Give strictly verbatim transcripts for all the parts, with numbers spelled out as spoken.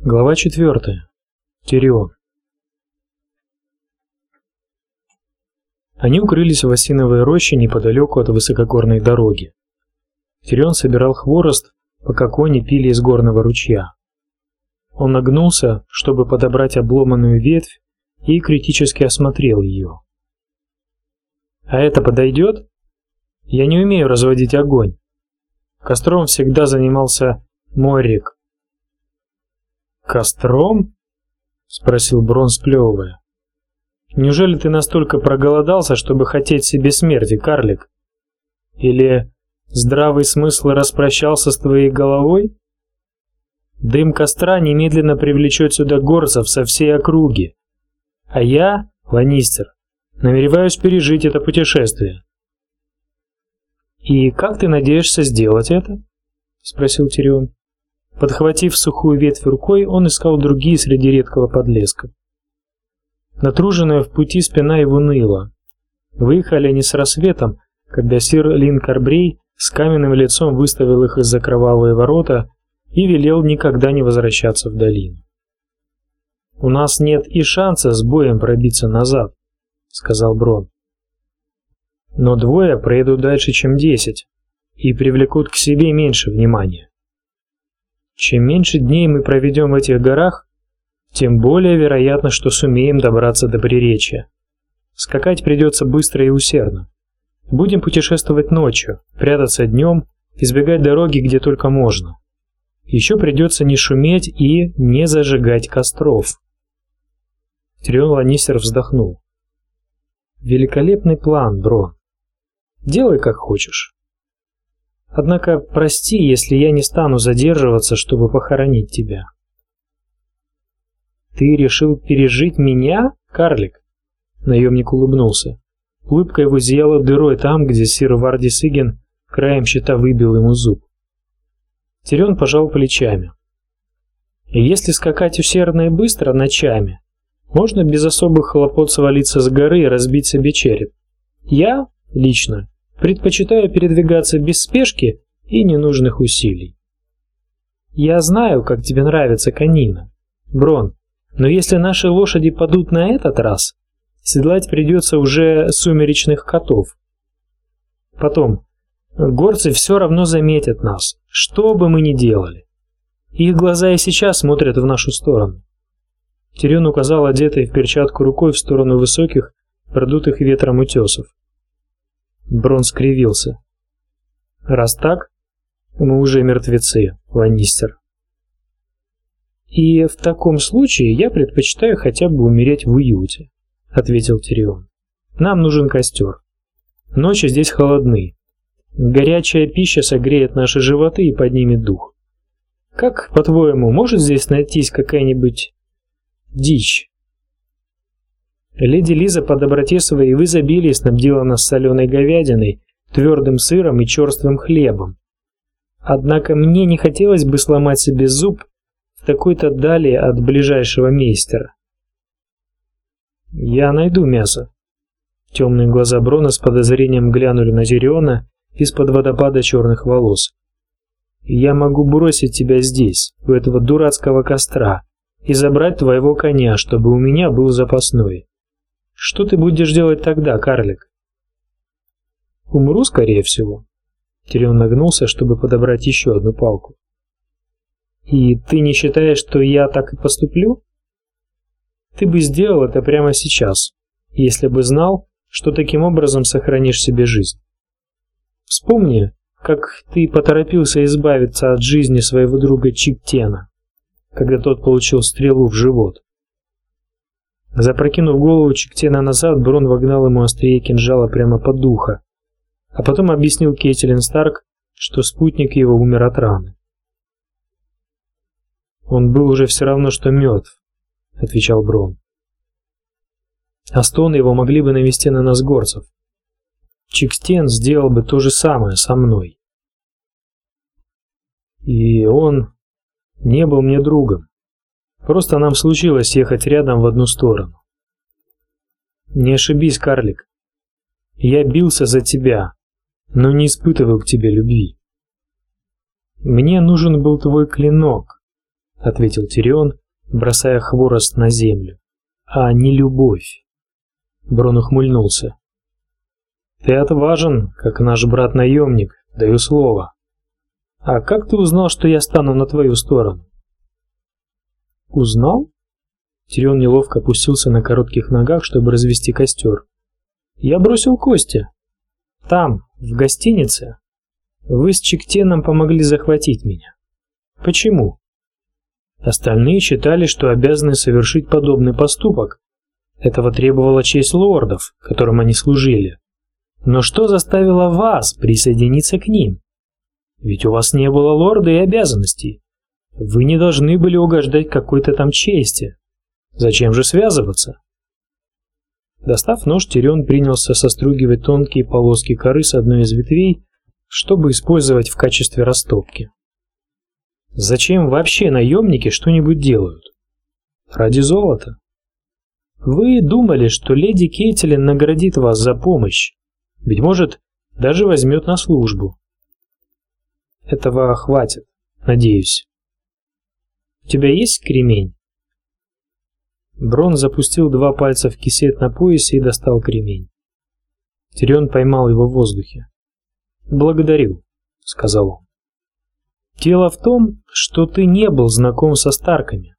Глава четвертая. Тирион. Они укрылись в осиновой роще неподалеку от высокогорной дороги. Тирион собирал хворост, пока кони пили из горного ручья. Он нагнулся, чтобы подобрать обломанную ветвь, и критически осмотрел ее. «А это подойдет? Я не умею разводить огонь. Костром всегда занимался Моррик». «Костром?» — спросил Брон, сплевывая. «Неужели ты настолько проголодался, чтобы хотеть себе смерти, карлик? Или здравый смысл распрощался с твоей головой? Дым костра немедленно привлечет сюда горцев со всей округи. А я, Ланнистер, намереваюсь пережить это путешествие». «И как ты надеешься сделать это?» — спросил Тирион. Подхватив сухую ветвь рукой, он искал другие среди редкого подлеска. Натруженная в пути спина его ныла. Выехали они с рассветом, когда сир Лин Карбрей с каменным лицом выставил их из-за кровавые ворота и велел никогда не возвращаться в долину. «У нас нет и шанса с боем пробиться назад», — сказал Брон. «Но двое проедут дальше, чем десять, и привлекут к себе меньше внимания. Чем меньше дней мы проведем в этих горах, тем более вероятно, что сумеем добраться до Приречья. Скакать придется быстро и усердно. Будем путешествовать ночью, прятаться днем, избегать дороги где только можно. Еще придется не шуметь и не зажигать костров». Тирион Ланнистер вздохнул. «Великолепный план, Брон. Делай как хочешь. Однако прости, если я не стану задерживаться, чтобы похоронить тебя». «Ты решил пережить меня, карлик?» Наемник улыбнулся. Улыбка его зияла дырой там, где сир Варди Сиген краем щита выбил ему зуб. Тирион пожал плечами. «Если скакать усердно и быстро ночами, можно без особых хлопот свалиться с горы и разбить себе череп. Я, лично, предпочитаю передвигаться без спешки и ненужных усилий. Я знаю, как тебе нравится конина, Брон, но если наши лошади падут на этот раз, седлать придется уже сумеречных котов. Потом, горцы все равно заметят нас, что бы мы ни делали. Их глаза и сейчас смотрят в нашу сторону». Тирион указал одетой в перчатку рукой в сторону высоких, продутых ветром утесов. Брон скривился. «Раз так, мы уже мертвецы, Ланнистер. И в таком случае я предпочитаю хотя бы умереть в уюте», — ответил Тирион. «Нам нужен костер. Ночи здесь холодны. Горячая пища согреет наши животы и поднимет дух. Как, по-твоему, может здесь найтись какая-нибудь дичь?» Леди Лиза по доброте своей в изобилии снабдила нас соленой говядиной, твердым сыром и черствым хлебом. Однако мне не хотелось бы сломать себе зуб в такой-то дали от ближайшего мейстера. «Я найду мясо». Темные глаза Брона с подозрением глянули на Тириона из-под водопада черных волос. «Я могу бросить тебя здесь, у этого дурацкого костра, и забрать твоего коня, чтобы у меня был запасной. Что ты будешь делать тогда, карлик?» «Умру, скорее всего». Тирион нагнулся, чтобы подобрать еще одну палку. «И ты не считаешь, что я так и поступлю? Ты бы сделал это прямо сейчас, если бы знал, что таким образом сохранишь себе жизнь. Вспомни, как ты поторопился избавиться от жизни своего друга Чиктена, когда тот получил стрелу в живот». Запрокинув голову Чиктена назад, Брон вогнал ему острие кинжала прямо под ухо, а потом объяснил Кейтилин Старк, что спутник его умер от раны. «Он был уже все равно, что мертв», — отвечал Брон. «А стоны его могли бы навести на нас горцев. Чиктен сделал бы то же самое со мной. И он не был мне другом. Просто нам случилось ехать рядом в одну сторону. Не ошибись, карлик. Я бился за тебя, но не испытывал к тебе любви. Мне нужен был твой клинок, — ответил Тирион, бросая хворост на землю, — «а не любовь». Брон ухмыльнулся. «Ты отважен, как наш брат-наемник, даю слово. А как ты узнал, что я стану на твою сторону?» «Узнал?» Тирион неловко опустился на коротких ногах, чтобы развести костер. «Я бросил кости. Там, в гостинице, вы с Чиктеном помогли захватить меня. Почему? Остальные считали, что обязаны совершить подобный поступок. Этого требовала честь лордов, которым они служили. Но что заставило вас присоединиться к ним? Ведь у вас не было лорда и обязанностей. Вы не должны были угождать какой-то там чести. Зачем же связываться?» Достав нож, Тирион принялся состругивать тонкие полоски коры с одной из ветвей, чтобы использовать в качестве растопки. Зачем вообще наемники что-нибудь делают? Ради золота. Вы думали, что леди Кейтлин наградит вас за помощь, ведь, может, даже возьмет на службу. Этого хватит, надеюсь. У тебя есть кремень? Брон запустил два пальца в кисет на поясе и достал кремень. Тирион поймал его в воздухе. «Благодарю», — сказал он. «Дело в том, что ты не был знаком со Старками.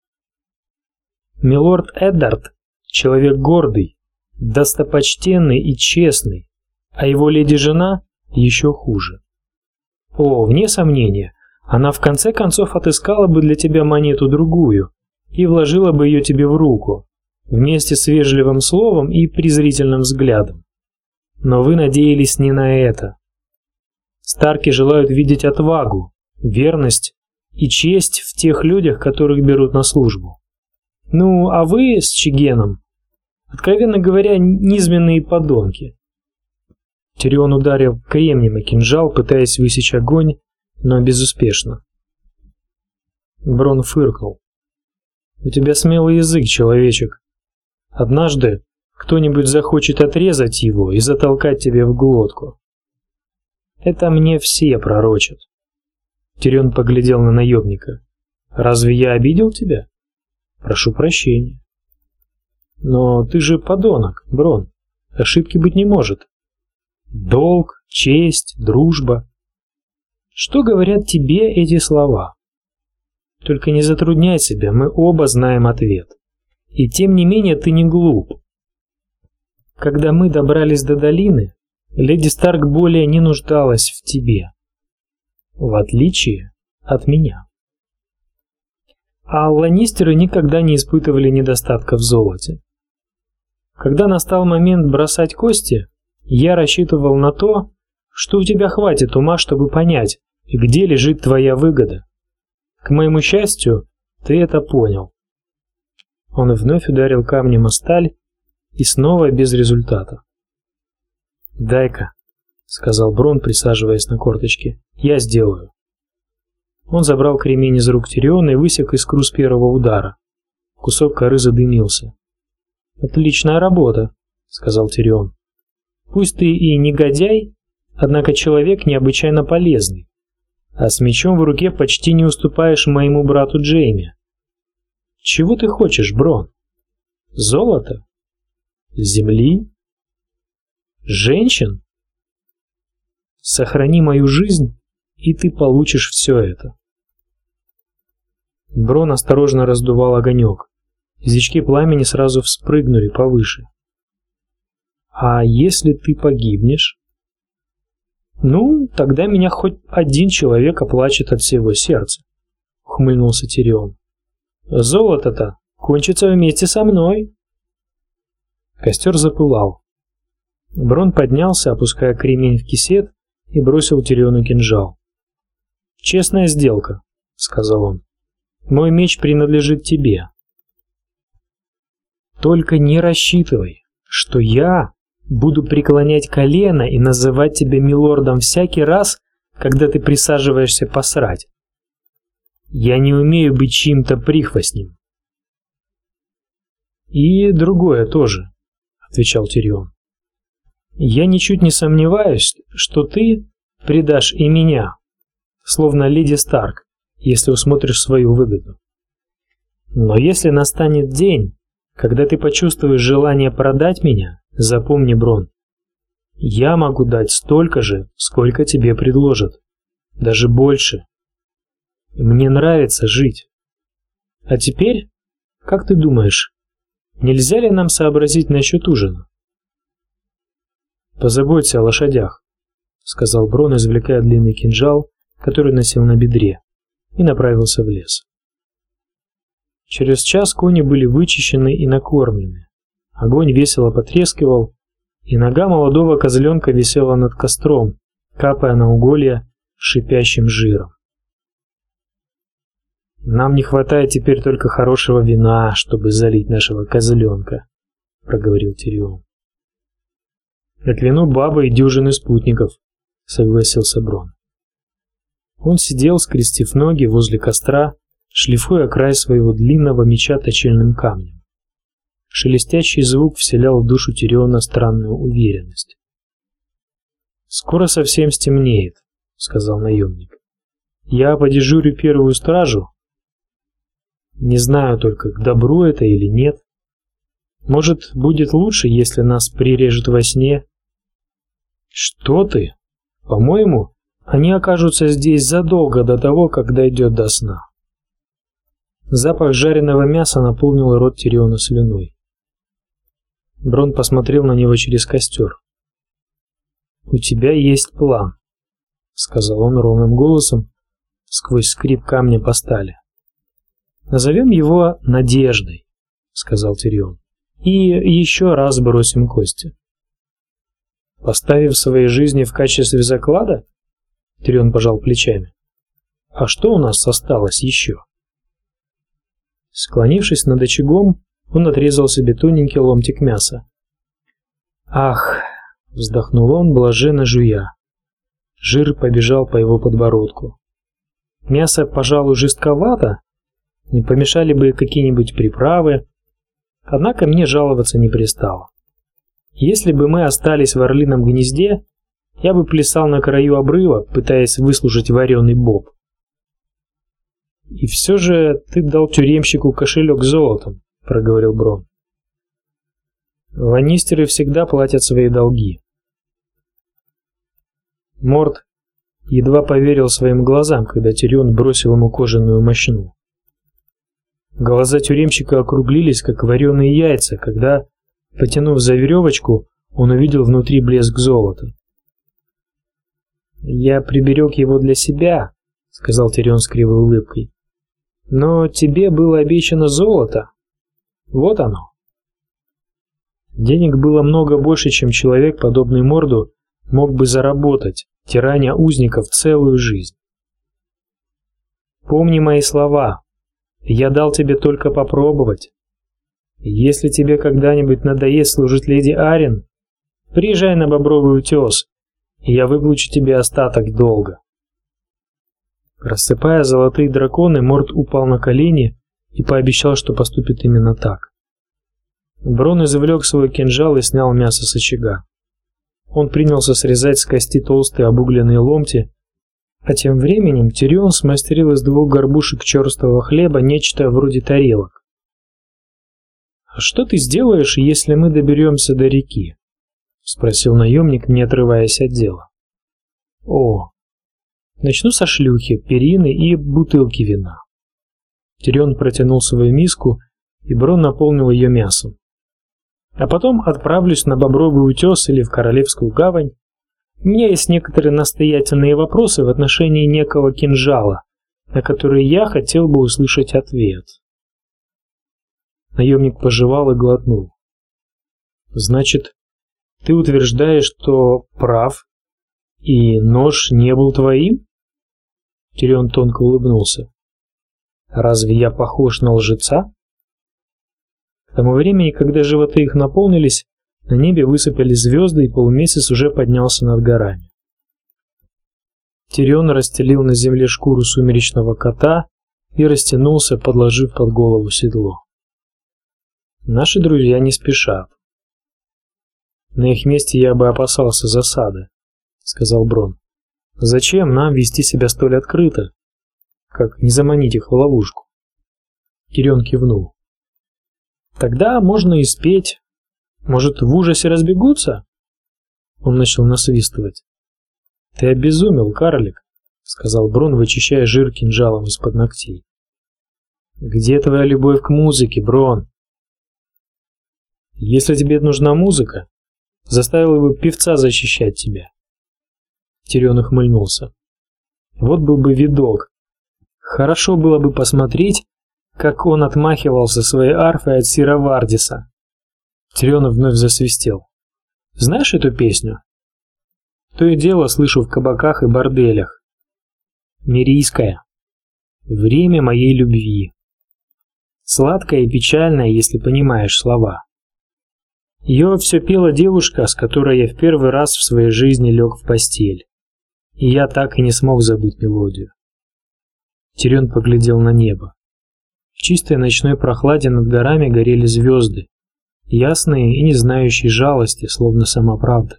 Милорд Эддард — человек гордый, достопочтенный и честный, а его леди-жена еще хуже. О, вне сомнения, она в конце концов отыскала бы для тебя монету-другую и вложила бы ее тебе в руку, вместе с вежливым словом и презрительным взглядом. Но вы надеялись не на это. Старки желают видеть отвагу, верность и честь в тех людях, которых берут на службу. Ну, а вы с Чигеном, откровенно говоря, низменные подонки». Тирион ударил кремнем и кинжал, пытаясь высечь огонь, но безуспешно. Брон фыркнул. «У тебя смелый язык, человечек. Однажды кто-нибудь захочет отрезать его и затолкать тебе в глотку. Это мне все пророчат». Тирион поглядел на наемника. «Разве я обидел тебя? Прошу прощения». «Но ты же подонок, Брон. Ошибки быть не может. Долг, честь, дружба. Что говорят тебе эти слова? Только не затрудняй себя, мы оба знаем ответ. И тем не менее ты не глуп. Когда мы добрались до долины, леди Старк более не нуждалась в тебе. В отличие от меня. А ланнистеры никогда не испытывали недостатка в золоте. Когда настал момент бросать кости, я рассчитывал на то, что у тебя хватит ума, чтобы понять, где лежит твоя выгода. К моему счастью, ты это понял. Он вновь ударил камнем о сталь, и снова без результата. «Дай-ка», — сказал Брон, присаживаясь на корточки, — «я сделаю». Он забрал кремень из рук Тириона и высек искру с первого удара. Кусок коры задымился. «Отличная работа», — сказал Тирион. «Пусть ты и негодяй, однако человек необычайно полезный, а с мечом в руке почти не уступаешь моему брату Джейми. Чего ты хочешь, Брон? Золото? Земли? Женщин? Сохрани мою жизнь, и ты получишь все это». Брон осторожно раздувал огонек. Язычки пламени сразу вспрыгнули повыше. «А если ты погибнешь?» «Ну, тогда меня хоть один человек оплачет от всего сердца», — ухмыльнулся Тирион. «Золото-то кончится вместе со мной». Костер запылал. Брон поднялся, опуская кремень в кисет, и бросил Тириону кинжал. «Честная сделка», — сказал он. «Мой меч принадлежит тебе. Только не рассчитывай, что я буду преклонять колено и называть тебя милордом всякий раз, когда ты присаживаешься посрать. Я не умею быть чьим-то прихвостнем». «И другое тоже», — отвечал Тирион. «Я ничуть не сомневаюсь, что ты предашь и меня, словно леди Старк, если усмотришь свою выгоду. Но если настанет день, когда ты почувствуешь желание продать меня, запомни, Брон, я могу дать столько же, сколько тебе предложат, даже больше. Мне нравится жить. А теперь, как ты думаешь, нельзя ли нам сообразить насчет ужина? Позаботься о лошадях, сказал Брон, извлекая длинный кинжал, который носил на бедре, и направился в лес. Через час кони были вычищены и накормлены. Огонь весело потрескивал, и нога молодого козленка висела над костром, капая на уголья шипящим жиром. «Нам не хватает теперь только хорошего вина, чтобы залить нашего козленка», — проговорил Тирион. «А к вину баба и дюжины спутников», — согласился Брон. Он сидел, скрестив ноги возле костра, шлифуя край своего длинного меча точильным камнем. Шелестящий звук вселял в душу Тириона странную уверенность. «Скоро совсем стемнеет», — сказал наемник. «Я подежурю первую стражу. Не знаю только, к добру это или нет. Может, будет лучше, если нас прирежут во сне?» «Что ты? По-моему, они окажутся здесь задолго до того, как дойдет до сна». Запах жареного мяса наполнил рот Тириона слюной. Брон посмотрел на него через костер. «У тебя есть план», — сказал он ровным голосом сквозь скрип камня по стали. «Назовем его Надеждой», — сказал Тирион, — «и еще раз бросим кости». «Поставив своей жизни в качестве заклада?» — Тирион пожал плечами. «А что у нас осталось еще?» Склонившись над очагом, он отрезал себе тоненький ломтик мяса. «Ах!» — вздохнул он, блаженно жуя. Жир побежал по его подбородку. «Мясо, пожалуй, жестковато, не помешали бы какие-нибудь приправы, однако мне жаловаться не пристало. Если бы мы остались в орлином гнезде, я бы плясал на краю обрыва, пытаясь выслужить вареный боб. И все же ты дал тюремщику кошелек с золотом», — проговорил Брон. «Ланнистеры всегда платят свои долги». Морт едва поверил своим глазам, когда Тирион бросил ему кожаную мощну. Глаза тюремщика округлились, как вареные яйца, когда, потянув за веревочку, он увидел внутри блеск золота. «Я приберег его для себя», — сказал Тирион с кривой улыбкой. «Но тебе было обещано золото. Вот оно». Денег было много больше, чем человек, подобный Морду, мог бы заработать, тираня узников целую жизнь. «Помни мои слова. Я дал тебе только попробовать. Если тебе когда-нибудь надоест служить леди Арен, приезжай на Бобровый утес, и я выплачу тебе остаток долга». Рассыпая золотые драконы, Морд упал на колени и пообещал, что поступит именно так. Брон извлек свой кинжал и снял мясо с очага. Он принялся срезать с кости толстые обугленные ломти, а тем временем Тирион смастерил из двух горбушек черствого хлеба нечто вроде тарелок. «А что ты сделаешь, если мы доберемся до реки?» — спросил наемник, не отрываясь от дела. «О, начну со шлюхи, перины и бутылки вина». Тирион протянул свою миску, и Брон наполнил ее мясом. «А потом отправлюсь на Бобровый утес или в Королевскую гавань. У меня есть некоторые настоятельные вопросы в отношении некого кинжала, на которые я хотел бы услышать ответ». Наемник пожевал и глотнул. «Значит, ты утверждаешь, что прав, и нож не был твоим?» Тирион тонко улыбнулся. «Разве я похож на лжеца?» К тому времени, когда животы их наполнились, на небе высыпали звезды, и полумесяц уже поднялся над горами. Тирион расстелил на земле шкуру сумеречного кота и растянулся, подложив под голову седло. Наши друзья не спешат. «На их месте я бы опасался засады», — сказал Брон. «Зачем нам вести себя столь открыто? как не заманить их в ловушку. Тирион кивнул. Тогда можно и спеть. Может, в ужасе разбегутся? Он начал насвистывать. Ты обезумел, карлик, сказал Брон, вычищая жир кинжалом из-под ногтей. Где твоя любовь к музыке, Брон? Если тебе нужна музыка, заставил бы певца защищать тебя. Тирион ухмыльнулся. Вот был бы видок. Хорошо было бы посмотреть, как он отмахивался своей арфой от сира Вардиса. Тирион вновь засвистел. Знаешь эту песню? То и дело слышу в кабаках и борделях. Мирийская. Время моей любви. Сладкая и печальная, если понимаешь слова. Ее все пела девушка, с которой я в первый раз в своей жизни лег в постель. И я так и не смог забыть мелодию. Тирион поглядел на небо. В чистой ночной прохладе над горами горели звезды, ясные и не знающие жалости, словно сама правда.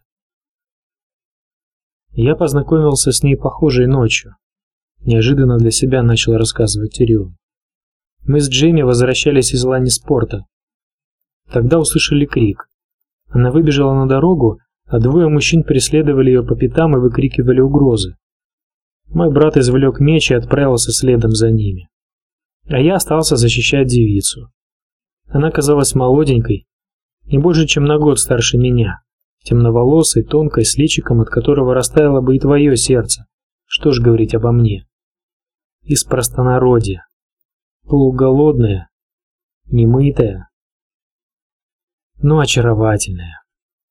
Я познакомился с ней похожей ночью. Неожиданно для себя начал рассказывать Тирион. Мы с Джейми возвращались из лани спорта. Тогда услышали крик. Она выбежала на дорогу, а двое мужчин преследовали ее по пятам и выкрикивали угрозы. Мой брат извлек меч и отправился следом за ними. А я остался защищать девицу. Она казалась молоденькой, не больше, чем на год старше меня, темноволосой, тонкой, с личиком, от которого растаяло бы и твое сердце. Что ж говорить обо мне? Из простонародья. Полуголодная, немытая, но очаровательная.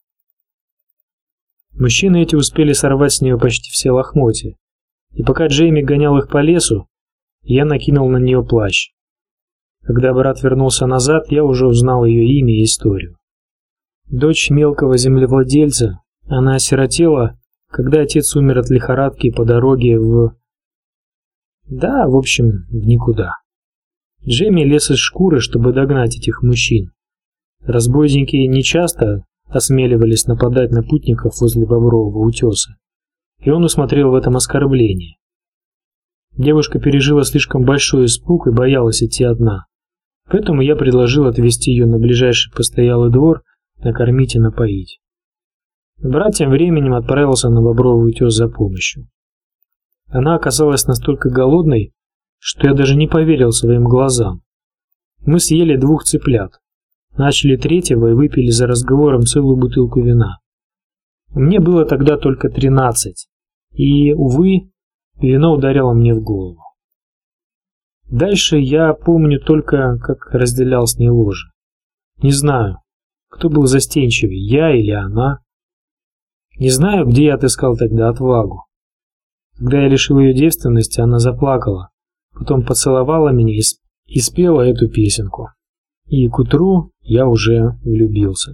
Мужчины эти успели сорвать с нее почти все лохмотья, и пока Джейми гонял их по лесу, я накинул на нее плащ. Когда брат вернулся назад, я уже узнал ее имя и историю. Дочь мелкого землевладельца, она осиротела, когда отец умер от лихорадки по дороге в... Да, в общем, в никуда. Джейми лез из шкуры, чтобы догнать этих мужчин. Разбойники нечасто осмеливались нападать на путников возле Бобрового утеса, и он усмотрел в этом оскорбление. Девушка пережила слишком большой испуг и боялась идти одна, поэтому я предложил отвезти ее на ближайший постоялый двор, накормить и напоить. Брат тем временем отправился на Бобровый утес за помощью. Она оказалась настолько голодной, что я даже не поверил своим глазам. Мы съели двух цыплят, начали третьего и выпили за разговором целую бутылку вина. Мне было тогда только тринадцать, и, увы, вино ударило мне в голову. Дальше я помню только, как разделял с ней ложе. Не знаю, кто был застенчивее, я или она. Не знаю, где я отыскал тогда отвагу. Когда я лишил ее девственности, она заплакала, потом поцеловала меня и, и спела эту песенку. И к утру я уже влюбился.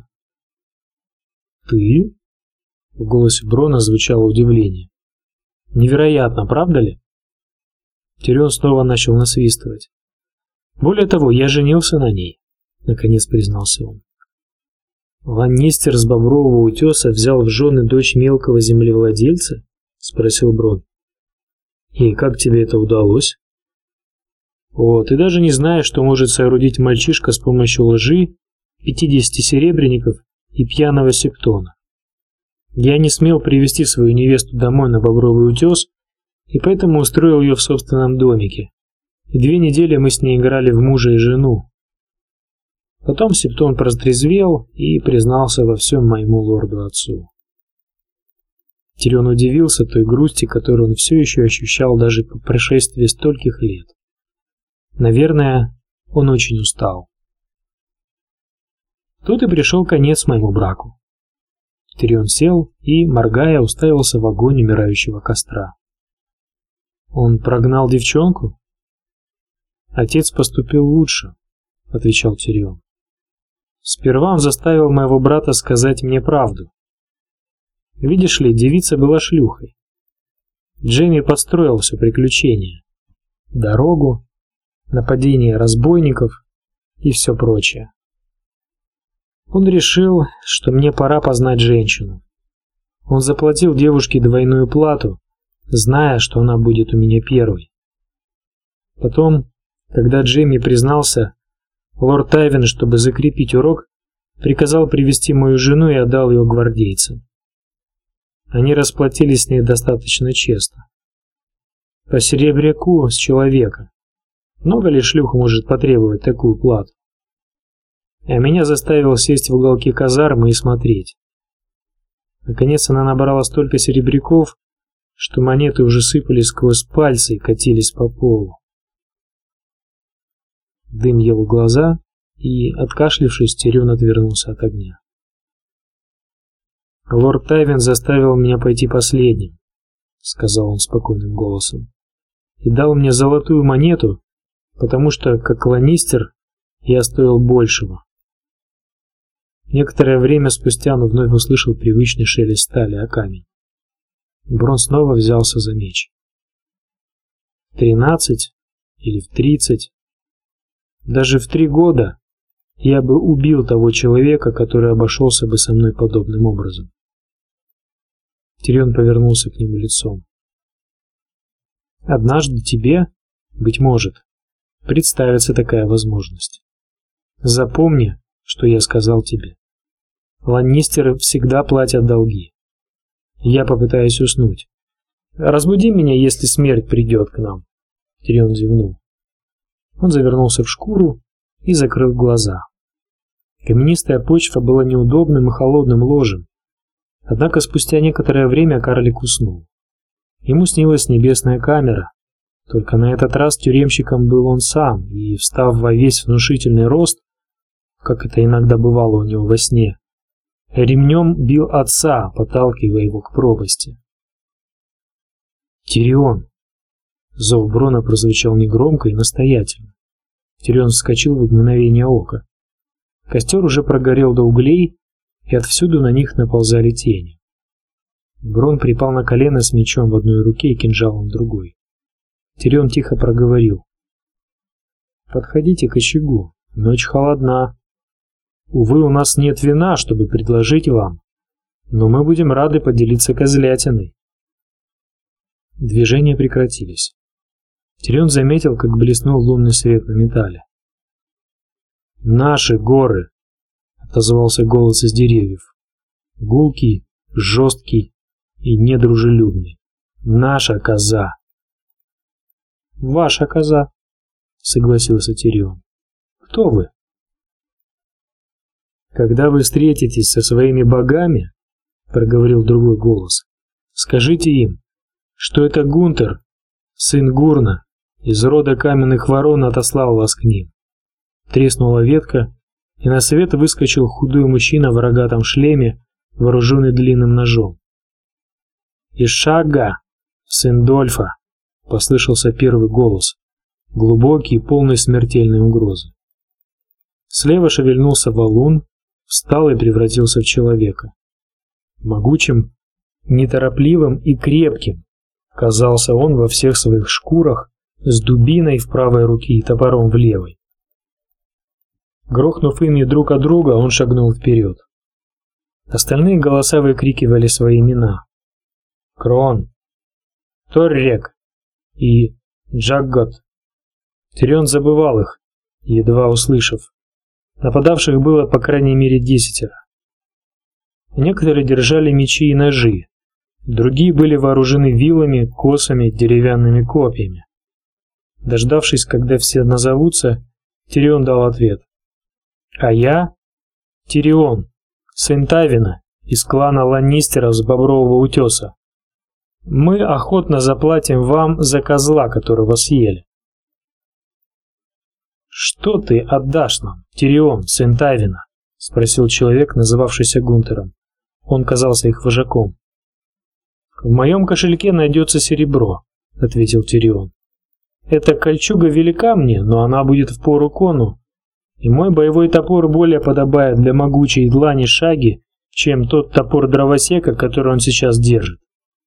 «Ты?» — в голосе Брона звучало удивление. «Невероятно, правда ли?» Тирион снова начал насвистывать. «Более того, я женился на ней», — наконец признался он. «Ланнистер с Бобрового утеса взял в жены дочь мелкого землевладельца?» — спросил Брон. «И как тебе это удалось?» «О, ты даже не знаешь, что может соорудить мальчишка с помощью лжи, пятидесяти серебряников и пьяного септона. Я не смел привести свою невесту домой на Бобровый утес, и поэтому устроил ее в собственном домике, и две недели мы с ней играли в мужа и жену. Потом септон протрезвел и признался во всем моему лорду-отцу». Тирион удивился той грусти, которую он все еще ощущал даже по прошествии стольких лет. Наверное, он очень устал. Тут и пришел конец моему браку. Тирион сел и, моргая, уставился в огонь умирающего костра. Он прогнал девчонку? Отец поступил лучше, отвечал Тирион. Сперва он заставил моего брата сказать мне правду. Видишь ли, девица была шлюхой. Джейми подстроил все приключение. Дорогу, нападение разбойников и все прочее. Он решил, что мне пора познать женщину. Он заплатил девушке двойную плату, зная, что она будет у меня первой. Потом, когда Джейми признался, лорд Тайвин, чтобы закрепить урок, приказал привести мою жену и отдал ее гвардейцам. Они расплатились с ней достаточно честно. По серебряку с человека. Много ли шлюх может потребовать такую плату? А меня заставил сесть в уголке казармы и смотреть. Наконец она набрала столько серебряков, что монеты уже сыпались сквозь пальцы и катились по полу. Дым ел глаза, и, откашлившись, Тирион отвернулся от огня. «Лорд Тайвин заставил меня пойти последним», — сказал он спокойным голосом, — «и дал мне золотую монету, потому что, как ланнистер, я стоил большего». Некоторое время спустя он вновь услышал привычный шелест стали о камень. Брон снова взялся за меч. В тринадцать или в тридцать, даже в три года я бы убил того человека, который обошелся бы со мной подобным образом. Тирион повернулся к нему лицом. Однажды тебе, быть может, представится такая возможность. Запомни, что я сказал тебе. Ланнистеры всегда платят долги. Я попытаюсь уснуть. Разбуди меня, если смерть придет к нам. Тирион зевнул. Он завернулся в шкуру и закрыл глаза. Каменистая почва была неудобным и холодным ложем. Однако спустя некоторое время карлик уснул. Ему снилась небесная камера, только на этот раз тюремщиком был он сам, и, встав во весь внушительный рост, как это иногда бывало у него во сне, ремнем бил отца, подталкивая его к пропасти. «Тирион!» Зов Брона прозвучал негромко и настоятельно. Тирион вскочил в мгновение ока. Костер уже прогорел до углей, и отвсюду на них наползали тени. Брон припал на колено с мечом в одной руке и кинжалом в другой. Тирион тихо проговорил: «Подходите к очагу, ночь холодна. Увы, у нас нет вина, чтобы предложить вам, но мы будем рады поделиться козлятиной». Движения прекратились. Тирион заметил, как блеснул лунный свет на металле. «Наши горы!» — отозвался голос из деревьев. Гулкий, жесткий и недружелюбный. «Наша коза!» «Ваша коза!» — согласился Тирион. «Кто вы?» «Когда вы встретитесь со своими богами, — проговорил другой голос, — скажите им, что это Гунтер, сын Гурна, из рода каменных ворон, отослал вас к ним». Треснула ветка, и на свет выскочил худой мужчина в рогатом шлеме, вооруженный длинным ножом. «Ишага, сын Дольфа!» — послышался первый голос, глубокий и полный смертельной угрозы. Слева шевельнулся валун, встал и превратился в человека. Могучим, неторопливым и крепким казался он во всех своих шкурах, с дубиной в правой руке и топором в левой. Грохнув ими друг от друга, он шагнул вперед. Остальные голоса выкрикивали свои имена: Крон, Торрек и Джаггот. Тирион забывал их, едва услышав. Нападавших было по крайней мере десятеро. Некоторые держали мечи и ножи, другие были вооружены вилами, косами, деревянными копьями. Дождавшись, когда все назовутся, Тирион дал ответ: «А я Тирион, сын Тайвина, из клана Ланнистеров с Бобрового утеса. Мы охотно заплатим вам за козла, которого съели». «Что ты отдашь нам, Тирион, сын Тайвина?» — спросил человек, называвшийся Гунтером. Он казался их вожаком. «В моем кошельке найдется серебро», — ответил Тирион. «Эта кольчуга велика мне, но она будет впору кону, и мой боевой топор более подобает для могучей длани шаги, чем тот топор дровосека, который он сейчас держит».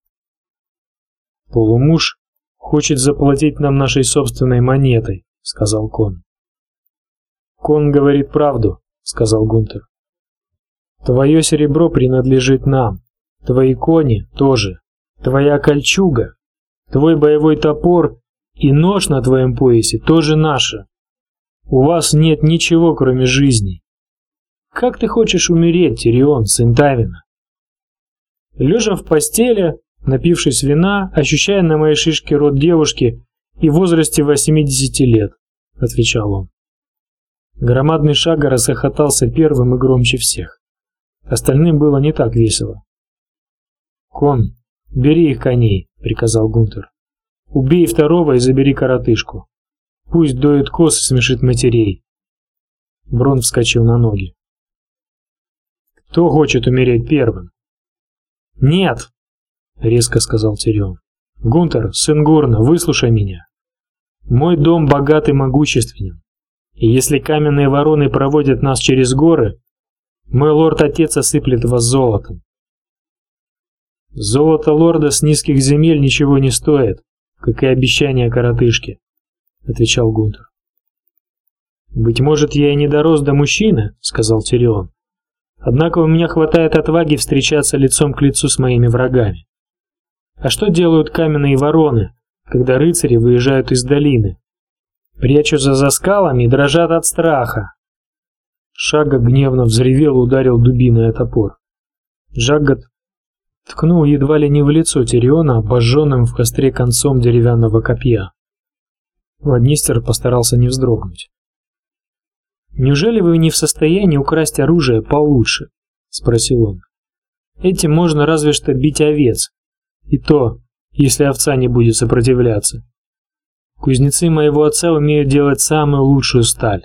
«Полумуж хочет заплатить нам нашей собственной монетой», — сказал Кон. «Кон говорит правду», — сказал Гунтер. «Твое серебро принадлежит нам, твои кони тоже, твоя кольчуга, твой боевой топор И нож на твоем поясе тоже наше. У вас нет ничего, кроме жизни. Как ты хочешь умереть, Тирион, сын Тавина? Лежа в постели, напившись вина, ощущая на моей шишке рот девушки и в возрасте восьмидесяти лет, отвечал он. Громадный Шага расхохотался первым и громче всех. Остальным было не так весело. «Кон, бери их коней», — приказал Гунтер. «Убей второго и забери коротышку. Пусть доит коз и смешит матерей». Брон вскочил на ноги. «Кто хочет умереть первым?» «Нет!» — резко сказал Тирион. «Гунтер, сын Горна, выслушай меня. Мой дом богат и могущественен, и если каменные вороны проводят нас через горы, мой лорд-отец осыплет вас золотом. Золото лорда с низких земель ничего не стоит, как и обещание коротышки», — отвечал Гунтер. «Быть может, я и не дорос до мужчины», — сказал Тирион. «Однако у меня хватает отваги встречаться лицом к лицу с моими врагами. А что делают каменные вороны, когда рыцари выезжают из долины? Прячутся за скалами и дрожат от страха». Шага гневно взревел и ударил дубиной о топор. Джаггат ткнул едва ли не в лицо Тириона обожженным в костре концом деревянного копья. Ладнистер постарался не вздрогнуть. «Неужели вы не в состоянии украсть оружие получше?» — спросил он. «Этим можно разве что бить овец, и то, если овца не будет сопротивляться. Кузнецы моего отца умеют делать самую лучшую сталь».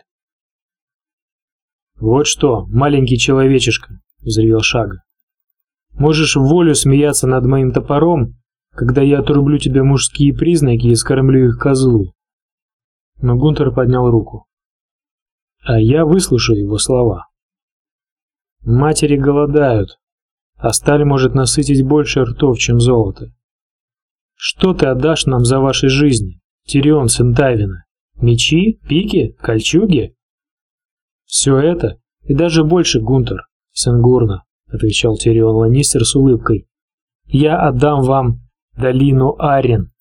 «Вот что, маленький человечишка», — взревел Шага. «Можешь в волю смеяться над моим топором, когда я отрублю тебе мужские признаки и скормлю их козлу». Но Гунтер поднял руку. А я выслушаю его слова. «Матери голодают, а сталь может насытить больше ртов, чем золото. Что ты отдашь нам за ваши жизни, Тирион, сын Тавина? Мечи, пики, кольчуги?» «Все это и даже больше, Гунтер, сын Гурна», — отвечал Тирион Ланнистер с улыбкой. «Я отдам вам долину Аррен,